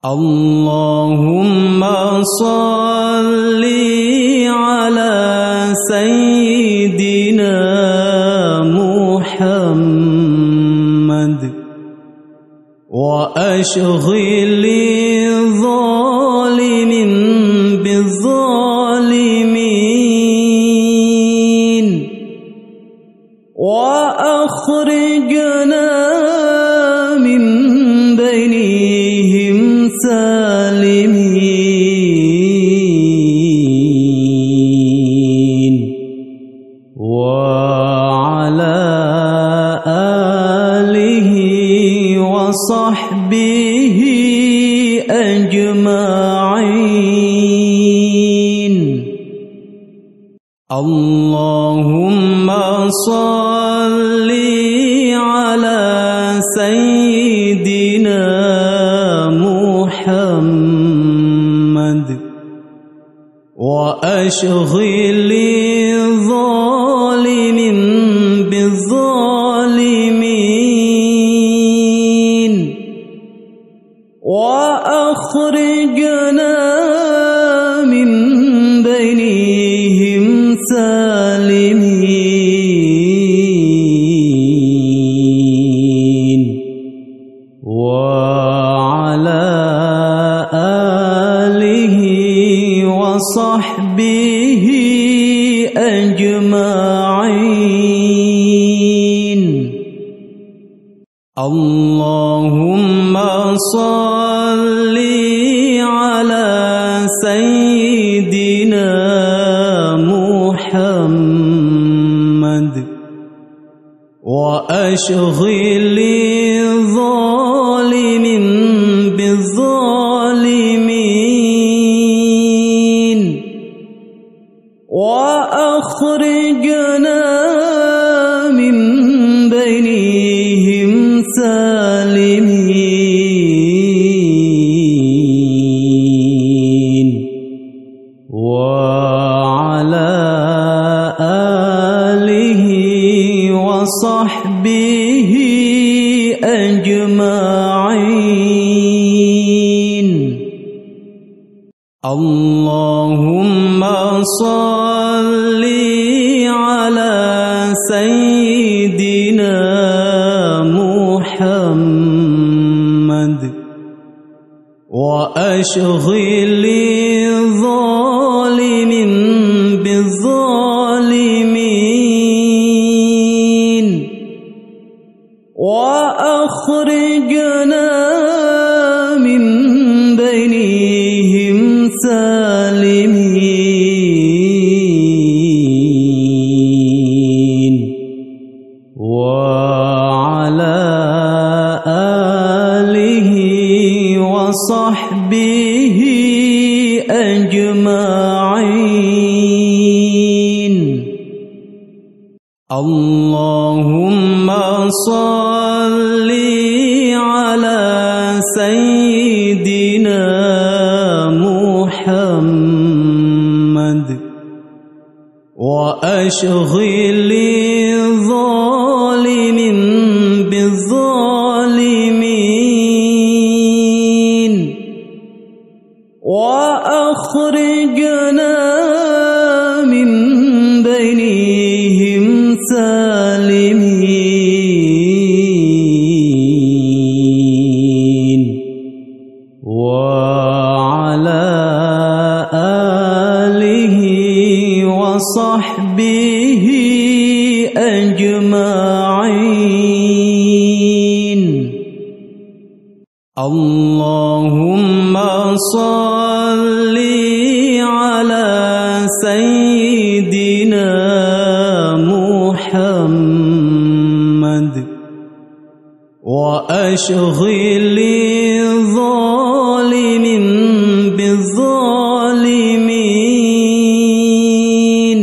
اللهم صل على سيدنا محمد وأشغل الظالم بالظالمين وأخرجنا من بينهم سالمين وعلى آله وصحبه أجمعين. اللهم صل على سيدنا محمد وأشغل الظالم بالظالمين وأخرجنا من بينهم سالمين وعلى آله وصحبه أجمعين. اللهم صل على سيدنا محمد وأشغل الظالم بالظالمين وأخرجنا من بينهم سالمين وعلى آله وصحبه أجمعين. اللهم صل على سيدنا محمد وأشغل الظالم بالظالمين وأخرجنا من بينهم سالمين وعلى آله وصحبه أجمعين. اللهم صل على سيدنا محمد وأشغل الظالم بالظالمين وأخرجنا من بينهم سالمين وعلى آله وصحبه أجمعين. اللهم صل على سيدنا محمد وأشغل الظالم بالظالمين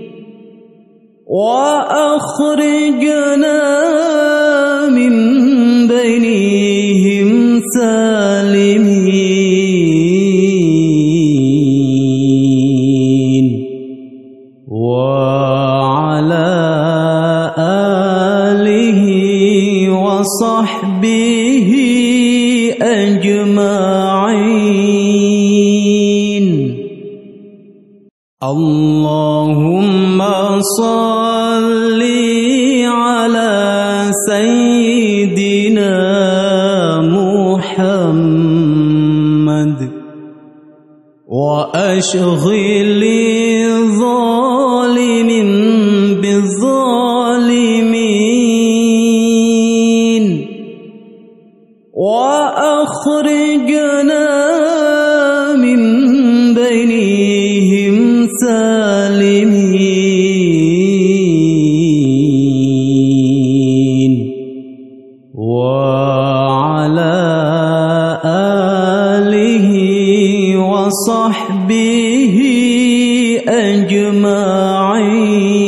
وأخرجنا من بينهم سالمين وعلى آله وصحبه أجمعين. اللهم صل على سيدنا محمد وأشغل الظالم بالظالمين وأخرجنا من بينهم سالمين وعلى آله وصحبه أجمعين.